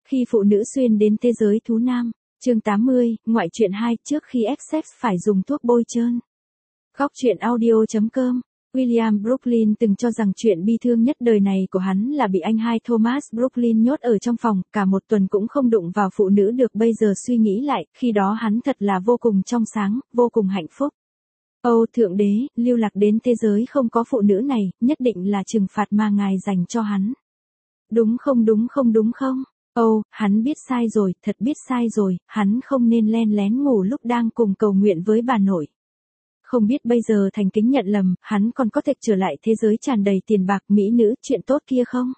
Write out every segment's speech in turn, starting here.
Khi phụ nữ xuyên đến thế giới thú nam, chương 80, ngoại truyện 2, trước khi ép sex phải dùng thuốc bôi trơn. Góc truyện audio.com. William Brooklyn từng cho rằng chuyện bi thương nhất đời này của hắn là bị anh hai Thomas Brooklyn nhốt ở trong phòng, cả một tuần cũng không đụng vào phụ nữ được. Bây giờ suy nghĩ lại, khi đó hắn thật là vô cùng trong sáng, vô cùng hạnh phúc. Âu Thượng Đế, lưu lạc đến thế giới không có phụ nữ này, nhất định là trừng phạt mà Ngài dành cho hắn. Đúng không? Hắn biết sai rồi, thật biết sai rồi, hắn không nên len lén ngủ lúc đang cùng cầu nguyện với bà nội. Không biết bây giờ thành kính nhận lầm, hắn còn có thể trở lại thế giới tràn đầy tiền bạc, mỹ nữ, chuyện tốt kia không?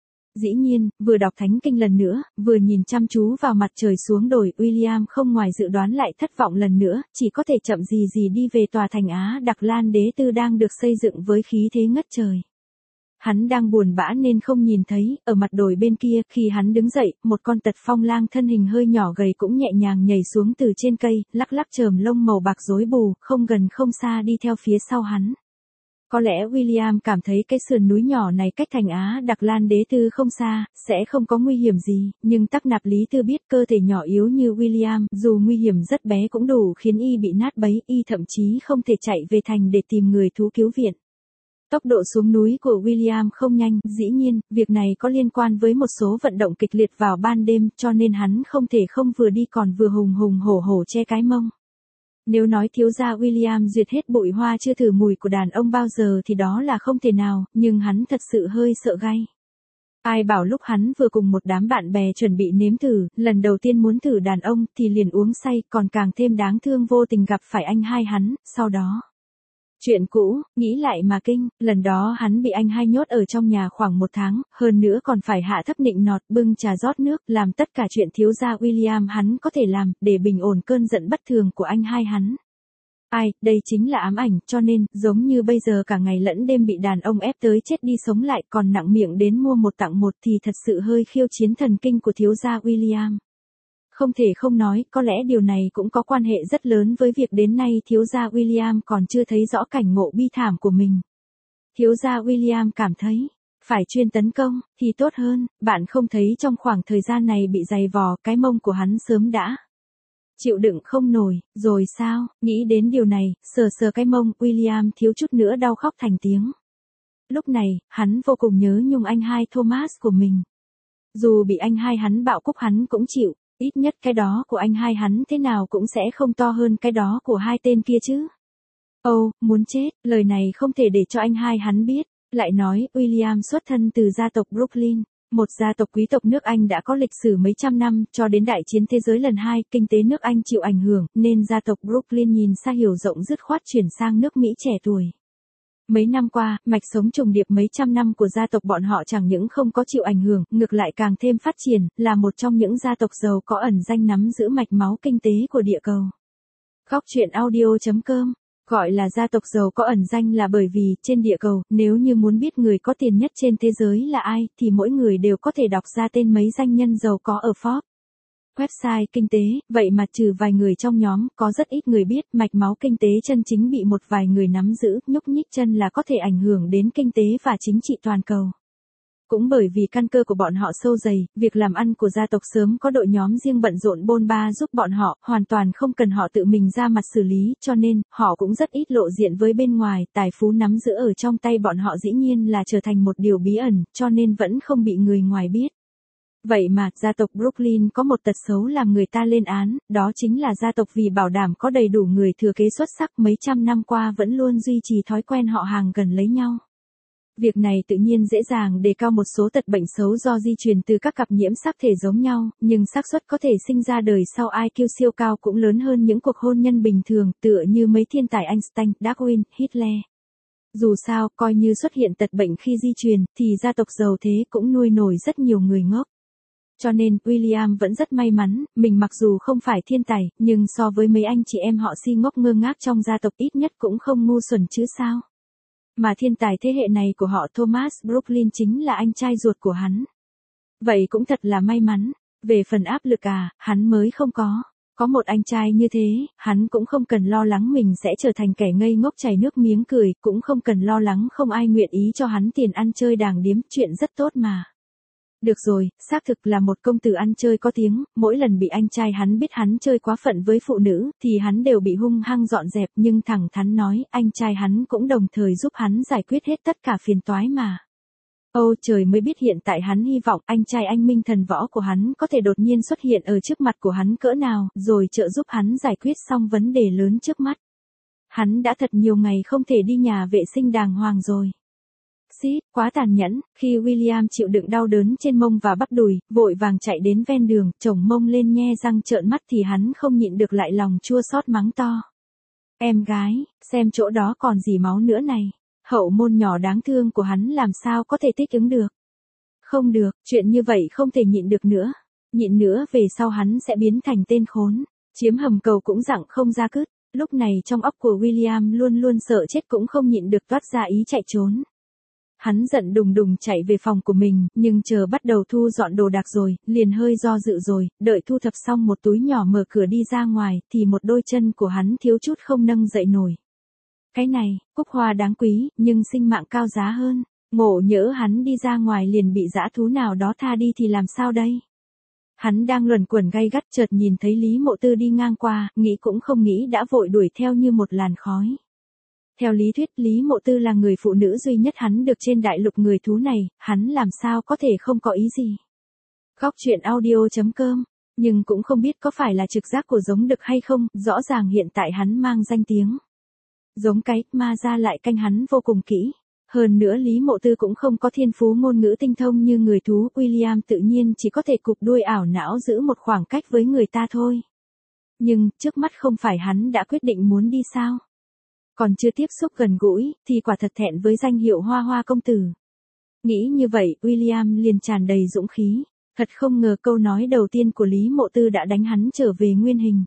Dĩ nhiên, vừa đọc thánh kinh lần nữa, vừa nhìn chăm chú vào mặt trời xuống đồi, William không ngoài dự đoán lại thất vọng lần nữa, chỉ có thể chậm gì đi về tòa thành Á Đặc Lan Đế Tư đang được xây dựng với khí thế ngất trời. Hắn đang buồn bã nên không nhìn thấy, ở mặt đồi bên kia, khi hắn đứng dậy, một con tật phong lang thân hình hơi nhỏ gầy cũng nhẹ nhàng nhảy xuống từ trên cây, lắc lắc chòm lông màu bạc rối bù, không gần không xa đi theo phía sau hắn. Có lẽ William cảm thấy cái sườn núi nhỏ này cách thành Á Đặc Lan Đế Tư không xa, sẽ không có nguy hiểm gì, nhưng Tắc Nạp Lý Tư biết cơ thể nhỏ yếu như William, dù nguy hiểm rất bé cũng đủ khiến y bị nát bấy, y thậm chí không thể chạy về thành để tìm người thú cứu viện. Tốc độ xuống núi của William không nhanh, dĩ nhiên, việc này có liên quan với một số vận động kịch liệt vào ban đêm, cho nên hắn không thể không vừa đi còn vừa hùng hổ che cái mông. Nếu nói thiếu gia William duyệt hết bụi hoa chưa thử mùi của đàn ông bao giờ thì đó là không thể nào, nhưng hắn thật sự hơi sợ gay. Ai bảo lúc hắn vừa cùng một đám bạn bè chuẩn bị nếm thử, lần đầu tiên muốn thử đàn ông thì liền uống say, còn càng thêm đáng thương vô tình gặp phải anh hai hắn, sau đó. Chuyện cũ, nghĩ lại mà kinh, lần đó hắn bị anh hai nhốt ở trong nhà khoảng 1 tháng, hơn nữa còn phải hạ thấp nịnh nọt, bưng trà rót nước, làm tất cả chuyện thiếu gia William hắn có thể làm, để bình ổn cơn giận bất thường của anh hai hắn. Đây chính là ám ảnh, cho nên, giống như bây giờ cả ngày lẫn đêm bị đàn ông ép tới chết đi sống lại, còn nặng miệng đến mua 1 tặng 1 thì thật sự hơi khiêu chiến thần kinh của thiếu gia William. Không thể không nói, có lẽ điều này cũng có quan hệ rất lớn với việc đến nay thiếu gia William còn chưa thấy rõ cảnh ngộ bi thảm của mình. Thiếu gia William cảm thấy, phải chuyên tấn công, thì tốt hơn, bạn không thấy trong khoảng thời gian này bị dày vò, cái mông của hắn sớm đã chịu đựng không nổi, rồi sao, nghĩ đến điều này, sờ cái mông, William thiếu chút nữa đau khóc thành tiếng. Lúc này, hắn vô cùng nhớ nhung anh hai Thomas của mình. Dù bị anh hai hắn bạo cúc hắn cũng chịu. Ít nhất cái đó của anh hai hắn thế nào cũng sẽ không to hơn cái đó của hai tên kia chứ. Muốn chết, lời này không thể để cho anh hai hắn biết. Lại nói, William xuất thân từ gia tộc Brooklyn, một gia tộc quý tộc nước Anh đã có lịch sử mấy trăm năm, cho đến đại chiến thế giới lần 2, kinh tế nước Anh chịu ảnh hưởng, nên gia tộc Brooklyn nhìn xa hiểu rộng dứt khoát chuyển sang nước Mỹ trẻ tuổi. Mấy năm qua, mạch sống trùng điệp mấy trăm năm của gia tộc bọn họ chẳng những không có chịu ảnh hưởng, ngược lại càng thêm phát triển, là một trong những gia tộc giàu có ẩn danh nắm giữ mạch máu kinh tế của địa cầu. Góc truyện audio.com. Gọi là gia tộc giàu có ẩn danh là bởi vì, trên địa cầu, nếu như muốn biết người có tiền nhất trên thế giới là ai, thì mỗi người đều có thể đọc ra tên mấy danh nhân giàu có ở Forbes. Website kinh tế, vậy mà trừ vài người trong nhóm, có rất ít người biết mạch máu kinh tế chân chính bị một vài người nắm giữ, nhúc nhích chân là có thể ảnh hưởng đến kinh tế và chính trị toàn cầu. Cũng bởi vì căn cơ của bọn họ sâu dày, việc làm ăn của gia tộc sớm có đội nhóm riêng bận rộn bôn ba giúp bọn họ, hoàn toàn không cần họ tự mình ra mặt xử lý, cho nên, họ cũng rất ít lộ diện với bên ngoài, tài phú nắm giữ ở trong tay bọn họ dĩ nhiên là trở thành một điều bí ẩn, cho nên vẫn không bị người ngoài biết. Vậy mà, gia tộc Brooklyn có một tật xấu làm người ta lên án, đó chính là gia tộc vì bảo đảm có đầy đủ người thừa kế xuất sắc mấy trăm năm qua vẫn luôn duy trì thói quen họ hàng gần lấy nhau. Việc này tự nhiên dễ dàng đề cao một số tật bệnh xấu do di truyền từ các cặp nhiễm sắc thể giống nhau, nhưng xác suất có thể sinh ra đời sau IQ siêu cao cũng lớn hơn những cuộc hôn nhân bình thường, tựa như mấy thiên tài Einstein, Darwin, Hitler. Dù sao, coi như xuất hiện tật bệnh khi di truyền, thì gia tộc giàu thế cũng nuôi nổi rất nhiều người ngốc. Cho nên, William vẫn rất may mắn, mình mặc dù không phải thiên tài, nhưng so với mấy anh chị em họ si ngốc ngơ ngác trong gia tộc ít nhất cũng không ngu xuẩn chứ sao. Mà thiên tài thế hệ này của họ Thomas Brooklyn chính là anh trai ruột của hắn. Vậy cũng thật là may mắn, về phần áp lực hắn mới không có. Có một anh trai như thế, hắn cũng không cần lo lắng mình sẽ trở thành kẻ ngây ngốc chảy nước miếng cười, cũng không cần lo lắng không ai nguyện ý cho hắn tiền ăn chơi đàng điếm, chuyện rất tốt mà. Được rồi, xác thực là một công tử ăn chơi có tiếng, mỗi lần bị anh trai hắn biết hắn chơi quá phận với phụ nữ, thì hắn đều bị hung hăng dọn dẹp, nhưng thẳng thắn nói, anh trai hắn cũng đồng thời giúp hắn giải quyết hết tất cả phiền toái mà. Ôi trời mới biết hiện tại hắn hy vọng anh trai anh minh thần võ của hắn có thể đột nhiên xuất hiện ở trước mặt của hắn cỡ nào, rồi trợ giúp hắn giải quyết xong vấn đề lớn trước mắt. Hắn đã thật nhiều ngày không thể đi nhà vệ sinh đàng hoàng rồi. Xít, quá tàn nhẫn, khi William chịu đựng đau đớn trên mông và bắp đùi, vội vàng chạy đến ven đường, chồng mông lên nhe răng trợn mắt thì hắn không nhịn được lại lòng chua xót mắng to. Em gái, xem chỗ đó còn gì máu nữa này. Hậu môn nhỏ đáng thương của hắn làm sao có thể thích ứng được. Không được, chuyện như vậy không thể nhịn được nữa. Nhịn nữa về sau hắn sẽ biến thành tên khốn. Chiếm hầm cầu cũng dặng không ra cứt. Lúc này trong óc của William luôn luôn sợ chết cũng không nhịn được toát ra ý chạy trốn. Hắn giận đùng đùng chạy về phòng của mình, nhưng chờ bắt đầu thu dọn đồ đạc rồi, liền hơi do dự rồi, đợi thu thập xong một túi nhỏ mở cửa đi ra ngoài, thì một đôi chân của hắn thiếu chút không nâng dậy nổi. Cái này, cúc hoa đáng quý, nhưng sinh mạng cao giá hơn. Ngộ nhỡ hắn đi ra ngoài liền bị dã thú nào đó tha đi thì làm sao đây? Hắn đang luẩn quẩn gay gắt chợt nhìn thấy Lý Mộ Tư đi ngang qua, nghĩ cũng không nghĩ đã vội đuổi theo như một làn khói. Theo lý thuyết Lý Mộ Tư là người phụ nữ duy nhất hắn được trên đại lục người thú này, hắn làm sao có thể không có ý gì. Góc truyện audio.com, nhưng cũng không biết có phải là trực giác của giống đực hay không, rõ ràng hiện tại hắn mang danh tiếng. Giống cái, ma ra lại canh hắn vô cùng kỹ. Hơn nữa Lý Mộ Tư cũng không có thiên phú ngôn ngữ tinh thông như người thú, William tự nhiên chỉ có thể cụp đuôi ảo não giữ một khoảng cách với người ta thôi. Nhưng, trước mắt không phải hắn đã quyết định muốn đi sao? Còn chưa tiếp xúc gần gũi, thì quả thật thẹn với danh hiệu Hoa Hoa công tử. Nghĩ như vậy, William liền tràn đầy dũng khí. Thật không ngờ câu nói đầu tiên của Lý Mộ Tư đã đánh hắn trở về nguyên hình.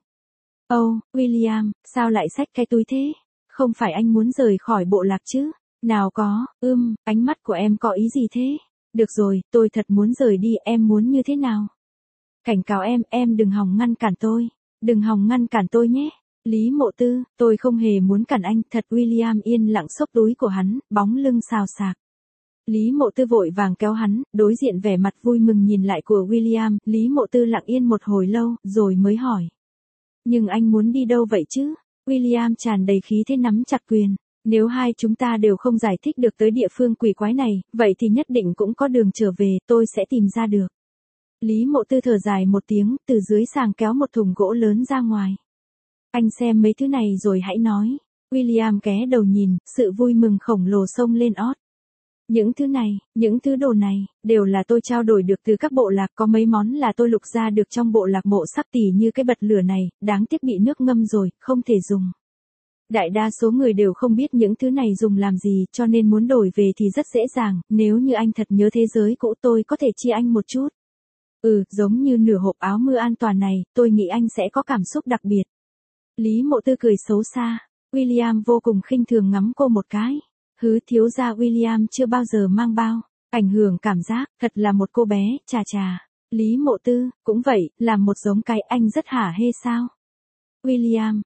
William, sao lại xách cái túi thế? Không phải anh muốn rời khỏi bộ lạc chứ? Nào có, ánh mắt của em có ý gì thế? Được rồi, tôi thật muốn rời đi, em muốn như thế nào? Cảnh cáo em đừng hòng ngăn cản tôi. Đừng hòng ngăn cản tôi nhé. Lý Mộ Tư, tôi không hề muốn cản anh, thật. William yên lặng xốc túi của hắn, bóng lưng xào xạc. Lý Mộ Tư vội vàng kéo hắn, đối diện vẻ mặt vui mừng nhìn lại của William, Lý Mộ Tư lặng yên một hồi lâu, rồi mới hỏi. Nhưng anh muốn đi đâu vậy chứ? William tràn đầy khí thế nắm chặt quyền. Nếu hai chúng ta đều không giải thích được tới địa phương quỷ quái này, vậy thì nhất định cũng có đường trở về, tôi sẽ tìm ra được. Lý Mộ Tư thở dài một tiếng, từ dưới sàng kéo một thùng gỗ lớn ra ngoài. Anh xem mấy thứ này rồi hãy nói. William ghé đầu nhìn, sự vui mừng khổng lồ xông lên ót. Những thứ này, những thứ đồ này, đều là tôi trao đổi được từ các bộ lạc, có mấy món là tôi lục ra được trong bộ lạc Mộ Sắc Tỉ như cái bật lửa này, đáng tiếc bị nước ngâm rồi, không thể dùng. Đại đa số người đều không biết những thứ này dùng làm gì, cho nên muốn đổi về thì rất dễ dàng, nếu như anh thật nhớ thế giới cũ tôi có thể chia anh một chút. Giống như nửa hộp áo mưa an toàn này, tôi nghĩ anh sẽ có cảm xúc đặc biệt. Lý Mộ Tư cười xấu xa, William vô cùng khinh thường ngắm cô một cái. Thiếu gia William chưa bao giờ mang bao, ảnh hưởng cảm giác, thật là một cô bé, chà. Lý Mộ Tư, cũng vậy, làm một giống cái anh rất hả hê sao? William,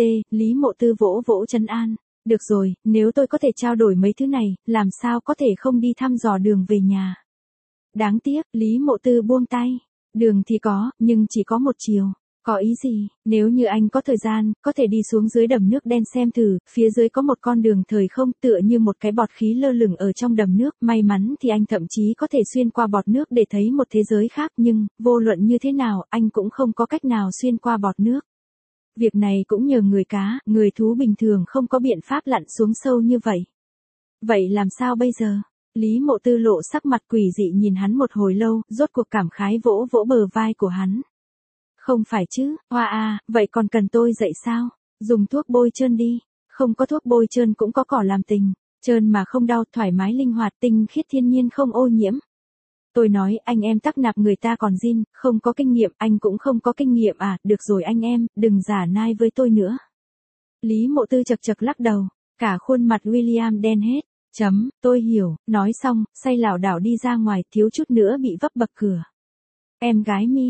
Lý Mộ Tư vỗ vỗ trấn an. Được rồi, nếu tôi có thể trao đổi mấy thứ này, làm sao có thể không đi thăm dò đường về nhà. Đáng tiếc, Lý Mộ Tư buông tay. Đường thì có, nhưng chỉ có một chiều. Có ý gì, nếu như anh có thời gian, có thể đi xuống dưới đầm nước đen xem thử, phía dưới có một con đường thời không tựa như một cái bọt khí lơ lửng ở trong đầm nước, may mắn thì anh thậm chí có thể xuyên qua bọt nước để thấy một thế giới khác, nhưng, vô luận như thế nào, anh cũng không có cách nào xuyên qua bọt nước. Việc này cũng nhờ người cá, người thú bình thường không có biện pháp lặn xuống sâu như vậy. Vậy làm sao bây giờ? Lý Mộ Tư lộ sắc mặt quỷ dị nhìn hắn một hồi lâu, rốt cuộc cảm khái vỗ vỗ bờ vai của hắn. Không phải chứ, Hoa à, vậy còn cần tôi dạy sao? Dùng thuốc bôi trơn đi. Không có thuốc bôi trơn cũng có cỏ làm tình. Trơn mà không đau, thoải mái linh hoạt, tinh khiết thiên nhiên không ô nhiễm. Tôi nói anh em tắc nạp người ta còn zin, không có kinh nghiệm, anh cũng không có kinh nghiệm à, được rồi anh em, đừng giả nai với tôi nữa. Lý Mộ Tư chật chật lắc đầu, cả khuôn mặt William đen hết. Tôi hiểu, nói xong, say lảo đảo đi ra ngoài, thiếu chút nữa bị vấp bậc cửa. Em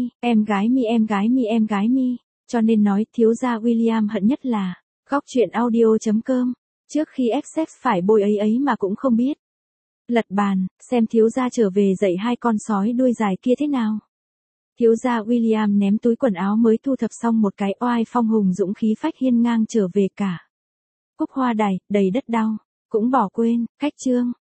gái mi, cho nên nói thiếu gia William hận nhất là, góc truyện audio.com, trước khi Essex phải bôi ấy mà cũng không biết. Lật bàn, xem thiếu gia trở về dạy hai con sói đuôi dài kia thế nào. Thiếu gia William ném túi quần áo mới thu thập xong một cái oai phong hùng dũng khí phách hiên ngang trở về cả. Cúc hoa đầy đất đau, cũng bỏ quên, cách chương.